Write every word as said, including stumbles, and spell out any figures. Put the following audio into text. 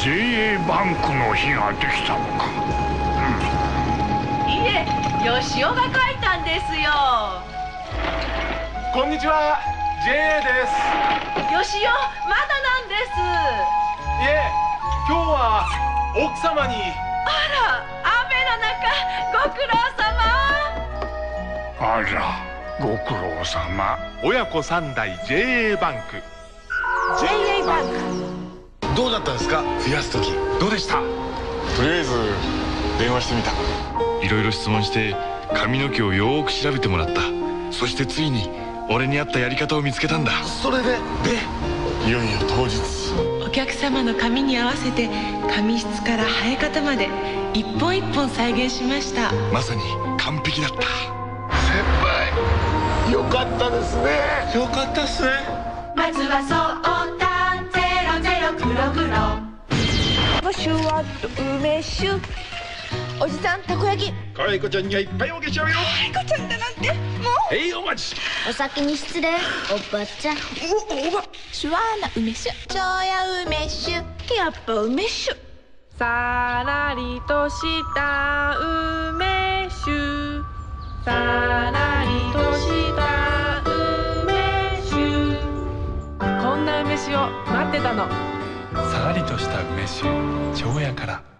ジェイエー バンクの日ができたのか。 うん、いえ、吉尾が書いたんですよ。 こんにちは、ジェイエー です。 吉尾、まだなんです。 いえ、今日は奥様に。 あら、雨の中ご苦労様。 あら、ご苦労様。 親子三代 ジェイエー バンク。 ジェイエー バンク、 どうだったんですか、増やす時。どうでした？ とりあえず電話してみた。いろいろ質問して髪の毛をよーく調べてもらった。そしてついに俺に合ったやり方を見つけたんだ。 それででいよいよ当日、 お客様の髪に合わせて髪質から生え方まで一本一本再現しました。 まさに完璧だった。 先輩、よかったですね。よかったっすね。 まずは相談ゼロゼロ黒黒。 シュワッと梅酒。おじさん、たこ焼き。 かわいこちゃんには一杯おげちゃうよ。 かわいこちゃんだなんて、もう。 へい、お待ち。 お先に失礼、おばちゃん。 お、おば。シュワーな梅酒。超や梅酒。やっぱ梅酒。さらりとした梅酒。さらりとした梅酒。こんな梅酒を待ってたの。 さらりとした梅酒、長屋から。